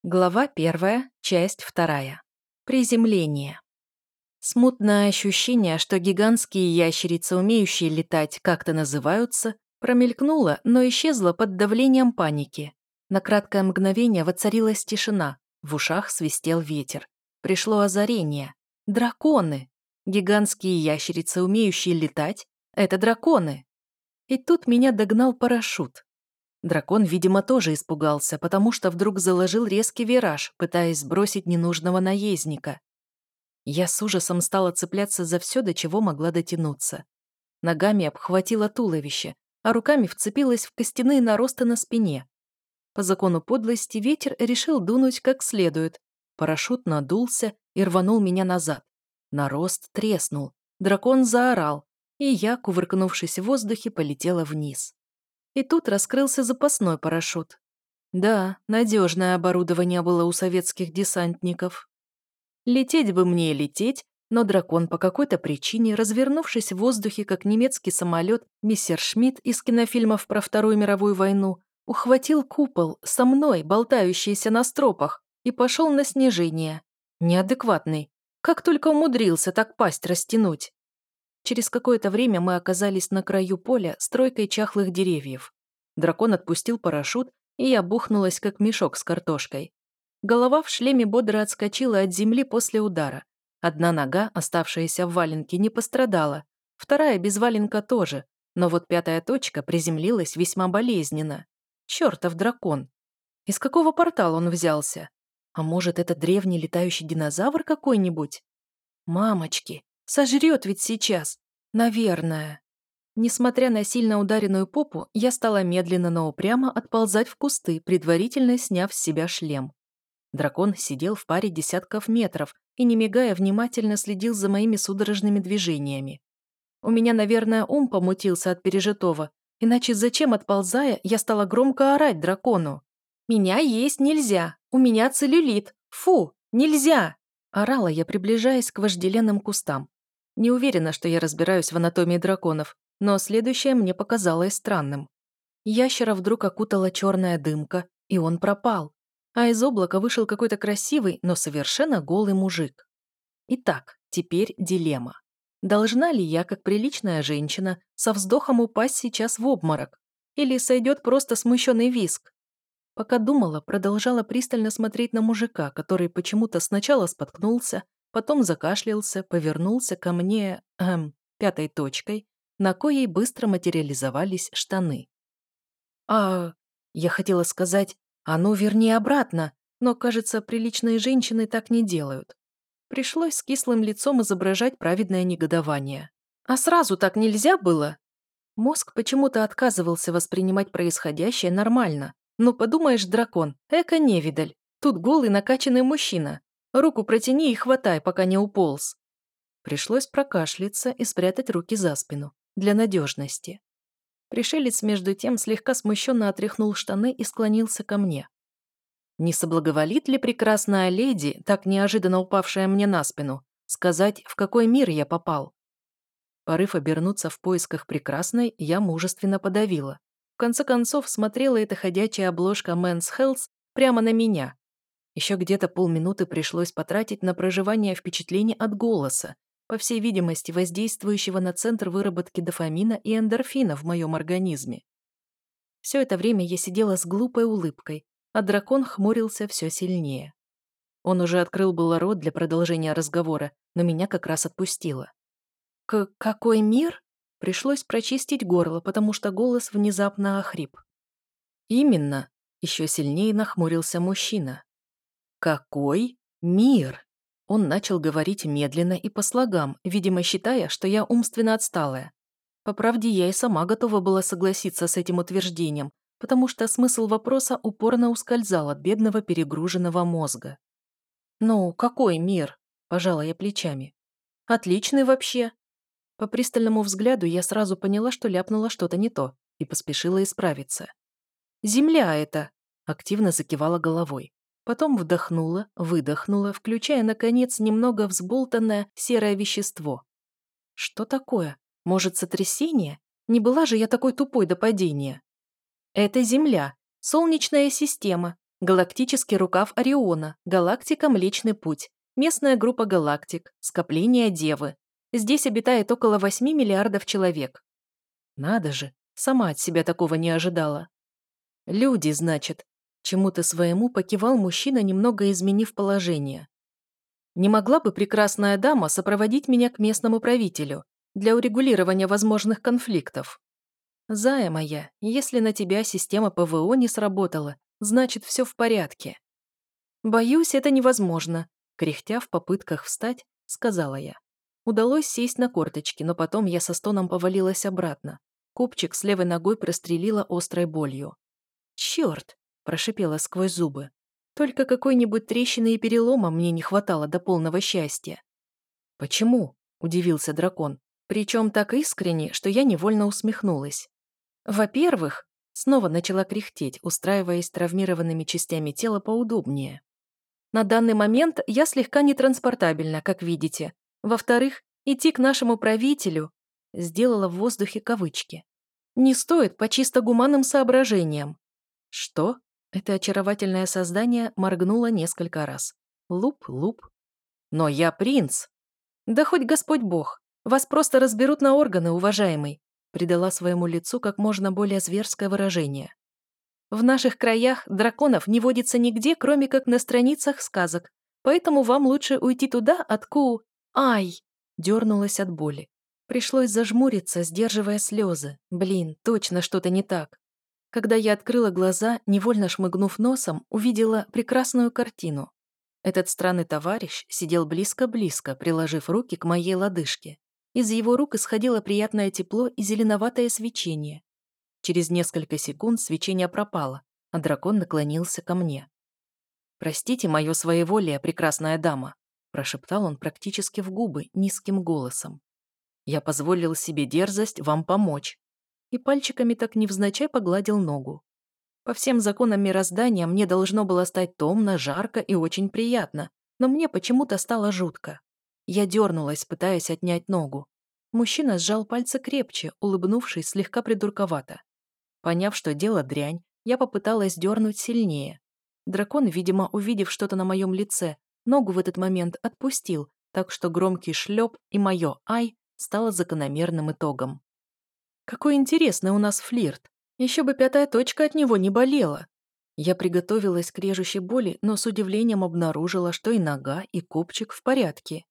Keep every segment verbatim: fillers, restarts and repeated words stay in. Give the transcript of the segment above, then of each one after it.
Глава первая, часть вторая. Приземление. Смутное ощущение, что гигантские ящерицы, умеющие летать, как-то называются, промелькнуло, но исчезло под давлением паники. На краткое мгновение воцарилась тишина, в ушах свистел ветер. Пришло озарение. Драконы! Гигантские ящерицы, умеющие летать, это драконы. И тут меня догнал парашют. Дракон, видимо, тоже испугался, потому что вдруг заложил резкий вираж, пытаясь сбросить ненужного наездника. Я с ужасом стала цепляться за все, до чего могла дотянуться. Ногами обхватила туловище, а руками вцепилась в костяные наросты на спине. По закону подлости ветер решил дунуть как следует. Парашют надулся и рванул меня назад. Нарост треснул, дракон заорал, и я, кувыркнувшись в воздухе, полетела вниз. И тут раскрылся запасной парашют. Да, надежное оборудование было у советских десантников. Лететь бы мне лететь, но дракон по какой-то причине, развернувшись в воздухе, как немецкий самолет мистер Шмидт из кинофильмов про Вторую мировую войну, ухватил купол со мной, болтающийся на стропах, и пошел на снижение. Неадекватный. Как только умудрился так пасть растянуть. Через какое-то время мы оказались на краю поля с тройкой чахлых деревьев. Дракон отпустил парашют, и я бухнулась, как мешок с картошкой. Голова в шлеме бодро отскочила от земли после удара. Одна нога, оставшаяся в валенке, не пострадала, вторая без валенка тоже, но вот пятая точка приземлилась весьма болезненно. Чертов дракон! Из какого портала он взялся? А может, это древний летающий динозавр какой-нибудь? Мамочки! Сожрет ведь сейчас. Наверное. Несмотря на сильно ударенную попу, я стала медленно, но упрямо отползать в кусты, предварительно сняв с себя шлем. Дракон сидел в паре десятков метров и, не мигая, внимательно следил за моими судорожными движениями. У меня, наверное, ум помутился от пережитого, иначе зачем, отползая, я стала громко орать дракону? «Меня есть нельзя! У меня целлюлит! Фу! Нельзя!» Орала я, приближаясь к вожделенным кустам. Не уверена, что я разбираюсь в анатомии драконов, но следующее мне показалось странным. Ящера вдруг окутала черная дымка, и он пропал. А из облака вышел какой-то красивый, но совершенно голый мужик. Итак, теперь дилемма. Должна ли я, как приличная женщина, со вздохом упасть сейчас в обморок? Или сойдет просто смущенный визг? Пока думала, продолжала пристально смотреть на мужика, который почему-то сначала споткнулся, потом закашлялся, повернулся ко мне, эм, пятой точкой, на коей быстро материализовались штаны. А, я хотела сказать, а ну верни обратно, но, кажется, приличные женщины так не делают. Пришлось с кислым лицом изображать праведное негодование. А сразу так нельзя было? Мозг почему-то отказывался воспринимать происходящее нормально. Ну, подумаешь, дракон, эко-невидаль. Тут голый накачанный мужчина. Руку протяни и хватай, пока не уполз. Пришлось прокашляться и спрятать руки за спину. Для надежности. Пришелец, между тем, слегка смущенно отряхнул штаны и склонился ко мне. Не соблаговолит ли прекрасная леди, так неожиданно упавшая мне на спину, сказать, в какой мир я попал? Порыв обернуться в поисках прекрасной, я мужественно подавила. В конце концов, смотрела эта ходячая обложка Men's Health прямо на меня. Еще где-то полминуты пришлось потратить на проживание впечатлений от голоса, по всей видимости, воздействующего на центр выработки дофамина и эндорфина в моем организме. Все это время я сидела с глупой улыбкой, а дракон хмурился все сильнее. Он уже открыл было рот для продолжения разговора, но меня как раз отпустило. «К какой мир?» Пришлось прочистить горло, потому что голос внезапно охрип. «Именно», — еще сильнее нахмурился мужчина. «Какой мир?» Он начал говорить медленно и по слогам, видимо, считая, что я умственно отсталая. По правде, я и сама готова была согласиться с этим утверждением, потому что смысл вопроса упорно ускользал от бедного перегруженного мозга. «Ну, какой мир?» – пожала я плечами. «Отличный вообще». По пристальному взгляду я сразу поняла, что ляпнула что-то не то, и поспешила исправиться. «Земля это!» – активно закивала головой. Потом вдохнула, выдохнула, включая, наконец, немного взболтанное серое вещество. «Что такое? Может, сотрясение? Не была же я такой тупой до падения?» «Это Земля, Солнечная система», Галактический рукав Ориона, галактика Млечный Путь, местная группа галактик, скопление Девы. Здесь обитает около восьми миллиардов человек. Надо же, сама от себя такого не ожидала. Люди, значит. Чему-то своему покивал мужчина, немного изменив положение. Не могла бы прекрасная дама сопроводить меня к местному правителю для урегулирования возможных конфликтов? Зая моя, если на тебя система ПВО не сработала, значит, все в порядке. Боюсь, это невозможно, кряхтя в попытках встать, сказала я. Удалось сесть на корточки, но потом я со стоном повалилась обратно. Копчик с левой ногой прострелила острой болью. «Черт!» – прошипела сквозь зубы. «Только какой-нибудь трещины и перелома мне не хватало до полного счастья». «Почему?» – удивился дракон, причем так искренне, что я невольно усмехнулась. «Во-первых», – снова начала кряхтеть, устраиваясь травмированными частями тела поудобнее. «На данный момент я слегка нетранспортабельна, как видите. Во-вторых, идти к нашему правителю...» – сделала в воздухе кавычки. «Не стоит по чисто гуманным соображениям». «Что?» – это очаровательное создание моргнуло несколько раз. Луп-луп. «Но я принц!» «Да хоть Господь Бог! Вас просто разберут на органы, уважаемый!» придала своему лицу как можно более зверское выражение. «В наших краях драконов не водится нигде, кроме как на страницах сказок, поэтому вам лучше уйти туда, откуда...» «Ай!» – дернулась от боли. Пришлось зажмуриться, сдерживая слезы. Блин, точно что-то не так. Когда я открыла глаза, невольно шмыгнув носом, увидела прекрасную картину. Этот странный товарищ сидел близко-близко, приложив руки к моей лодыжке. Из его рук исходило приятное тепло и зеленоватое свечение. Через несколько секунд свечение пропало, а дракон наклонился ко мне. «Простите мое своеволие, прекрасная дама», прошептал он практически в губы низким голосом. «Я позволил себе дерзость вам помочь». И пальчиками так невзначай погладил ногу. По всем законам мироздания мне должно было стать томно, жарко и очень приятно, но мне почему-то стало жутко. Я дернулась, пытаясь отнять ногу. Мужчина сжал пальцы крепче, улыбнувшись слегка придурковато. Поняв, что дело дрянь, я попыталась дернуть сильнее. Дракон, видимо, увидев что-то на моем лице, ногу в этот момент отпустил, так что громкий шлеп и мое «ай» стало закономерным итогом. Какой интересный у нас флирт. Еще бы пятая точка от него не болела. Я приготовилась к режущей боли, но с удивлением обнаружила, что и нога, и копчик в порядке.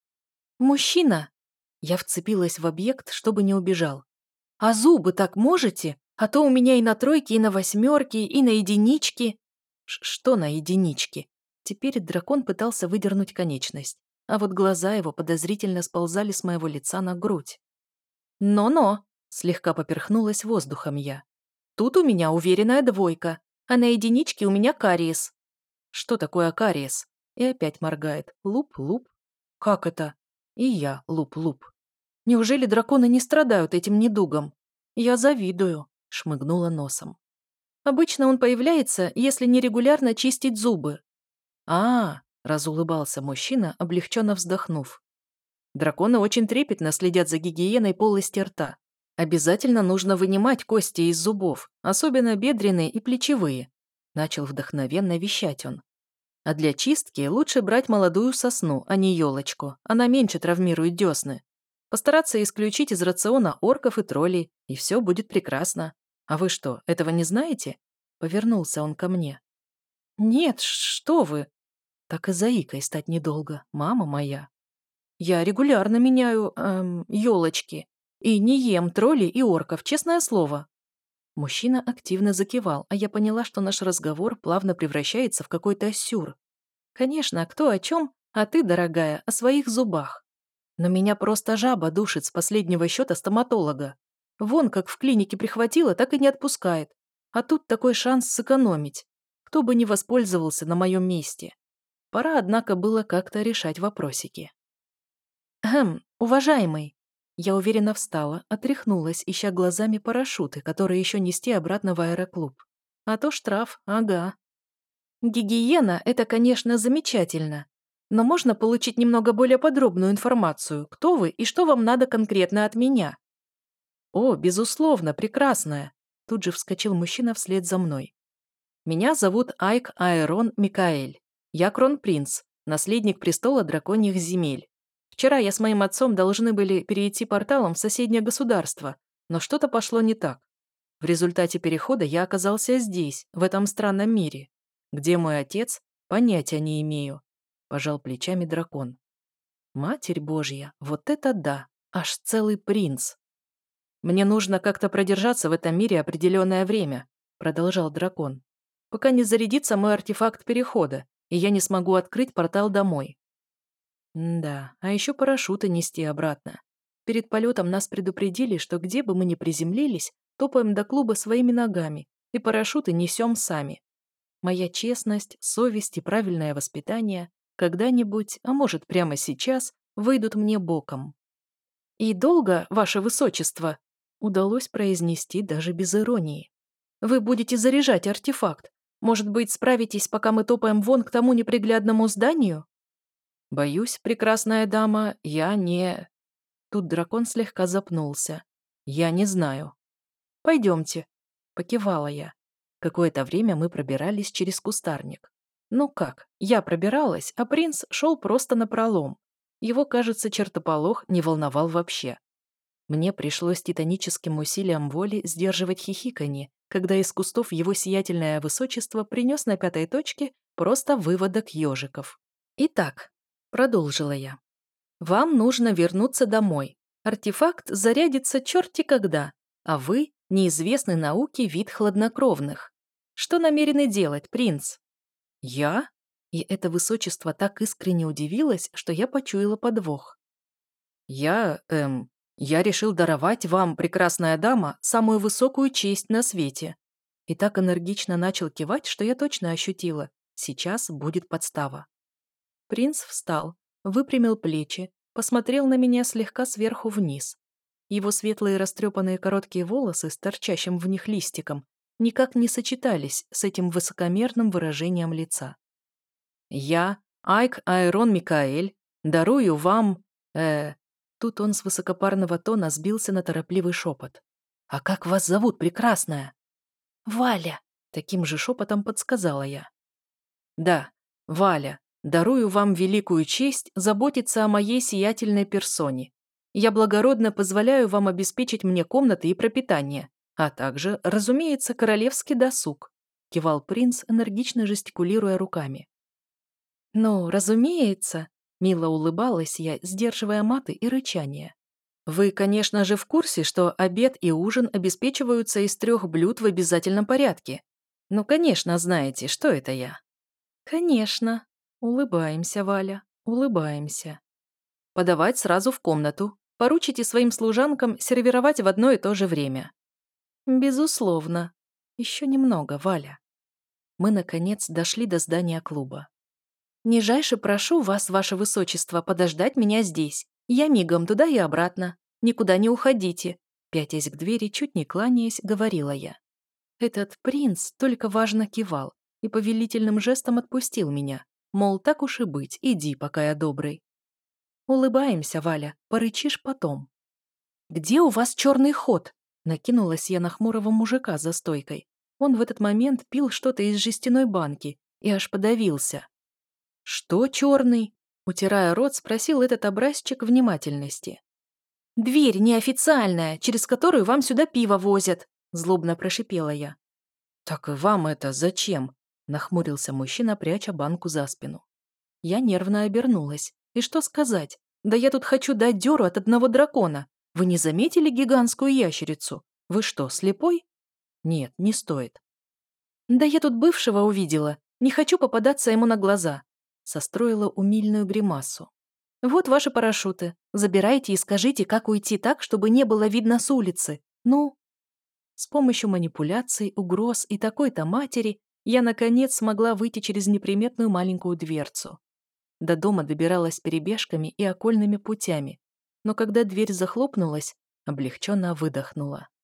«Мужчина!» Я вцепилась в объект, чтобы не убежал. «А зубы так можете? А то у меня и на тройке, и на восьмерке, и на единичке». Ш «Что на единичке?» Теперь дракон пытался выдернуть конечность, а вот глаза его подозрительно сползали с моего лица на грудь. «Но-но!» Слегка поперхнулась воздухом я. «Тут у меня уверенная двойка, а на единичке у меня кариес». «Что такое кариес?» И опять моргает. Луп-луп. «Как это?» И я луп-луп. «Неужели драконы не страдают этим недугом?» «Я завидую», — шмыгнула носом. «Обычно он появляется, если нерегулярно чистить зубы». «А-а», — разулыбался мужчина, облегченно вздохнув. «Драконы очень трепетно следят за гигиеной полости рта. Обязательно нужно вынимать кости из зубов, особенно бедренные и плечевые», – начал вдохновенно вещать он. «А для чистки лучше брать молодую сосну, а не елочку, она меньше травмирует десны. Постараться исключить из рациона орков и троллей, и все будет прекрасно. А вы что, этого не знаете?» – повернулся он ко мне. «Нет, что вы!» Так и заикой стать недолго, мама моя. «Я регулярно меняю, эм, елочки. И не ем троллей и орков, честное слово». Мужчина активно закивал, а я поняла, что наш разговор плавно превращается в какой-то сюр. Конечно, кто о чем, а ты, дорогая, о своих зубах. Но меня просто жаба душит с последнего счета стоматолога. Вон как в клинике прихватила, так и не отпускает. А тут такой шанс сэкономить. Кто бы не воспользовался на моем месте. Пора, однако, было как-то решать вопросики. «Хм, уважаемый». Я уверенно встала, отряхнулась, ища глазами парашюты, которые еще нести обратно в аэроклуб. А то штраф, ага. Гигиена – это, конечно, замечательно. Но можно получить немного более подробную информацию, кто вы и что вам надо конкретно от меня? О, безусловно, прекрасная. Тут же вскочил мужчина вслед за мной. Меня зовут Айк Аэрон Микаэль. Я кронпринц, наследник престола драконьих земель. Вчера я с моим отцом должны были перейти порталом в соседнее государство, но что-то пошло не так. В результате перехода я оказался здесь, в этом странном мире. Где мой отец, понятия не имею. Пожал плечами дракон. Матерь Божья, вот это да, аж целый принц. Мне нужно как-то продержаться в этом мире определенное время, продолжал дракон, пока не зарядится мой артефакт перехода, и я не смогу открыть портал домой. Да, а еще парашюты нести обратно. Перед полетом нас предупредили, что где бы мы ни приземлились, топаем до клуба своими ногами, и парашюты несем сами. Моя честность, совесть и правильное воспитание когда-нибудь, а может прямо сейчас, выйдут мне боком. «И долго, ваше высочество?» Удалось произнести даже без иронии. «Вы будете заряжать артефакт. Может быть, справитесь, пока мы топаем вон к тому неприглядному зданию?» «Боюсь, прекрасная дама, я не...» Тут дракон слегка запнулся. «Я не знаю». «Пойдемте», — покивала я. Какое-то время мы пробирались через кустарник. Ну как, я пробиралась, а принц шел просто напролом. Его, кажется, чертополох не волновал вообще. Мне пришлось титаническим усилием воли сдерживать хихиканье, когда из кустов его сиятельное высочество принес на пятой точке просто выводок ежиков. «Итак», — продолжила я, — «вам нужно вернуться домой. Артефакт зарядится черти когда, а вы — неизвестный науке вид хладнокровных. Что намерены делать, принц?» «Я?» И это высочество так искренне удивилось, что я почуяла подвох. «Я, эм, я решил даровать вам, прекрасная дама, самую высокую честь на свете». И так энергично начал кивать, что я точно ощутила. Сейчас будет подстава. Принц встал, выпрямил плечи, посмотрел на меня слегка сверху вниз. Его светлые растрепанные короткие волосы с торчащим в них листиком никак не сочетались с этим высокомерным выражением лица. «Я, Айк Аэрон Микаэль, дарую вам... э...» Тут он с высокопарного тона сбился на торопливый шепот. «А как вас зовут, прекрасная?» «Валя», — таким же шепотом подсказала я. «Да, Валя, дарую вам великую честь заботиться о моей сиятельной персоне. Я благородно позволяю вам обеспечить мне комнаты и пропитание, а также, разумеется, королевский досуг», — кивал принц, энергично жестикулируя руками. «Ну, разумеется», — мило улыбалась я, сдерживая маты и рычание. «Вы, конечно же, в курсе, что обед и ужин обеспечиваются из трех блюд в обязательном порядке. Ну, конечно, знаете, что это я». «Конечно», — улыбаемся, Валя, улыбаемся. «Подавать сразу в комнату. Поручите своим служанкам сервировать в одно и то же время». «Безусловно. Еще немного, Валя». Мы, наконец, дошли до здания клуба. «Нижайше прошу вас, ваше высочество, подождать меня здесь. Я мигом туда и обратно. Никуда не уходите», — пятясь к двери, чуть не кланяясь, говорила я. Этот принц только важно кивал и повелительным жестом отпустил меня, мол, так уж и быть, иди, пока я добрый. «Улыбаемся, Валя, порычишь потом». «Где у вас черный ход?» — накинулась я на хмурого мужика за стойкой. Он в этот момент пил что-то из жестяной банки и аж подавился. «Что черный?» — утирая рот, спросил этот образчик внимательности. «Дверь неофициальная, через которую вам сюда пиво возят», — злобно прошипела я. «Так и вам это зачем?» — нахмурился мужчина, пряча банку за спину. Я нервно обернулась. И что сказать? Да я тут хочу дать дёру от одного дракона. Вы не заметили гигантскую ящерицу? Вы что, слепой? Нет, не стоит. Да я тут бывшего увидела. Не хочу попадаться ему на глаза. Состроила умильную гримасу. «Вот ваши парашюты. Забирайте и скажите, как уйти так, чтобы не было видно с улицы. Ну?» С помощью манипуляций, угроз и такой-то матери я, наконец, смогла выйти через неприметную маленькую дверцу. До дома добиралась перебежками и окольными путями, но когда дверь захлопнулась, облегченно выдохнула.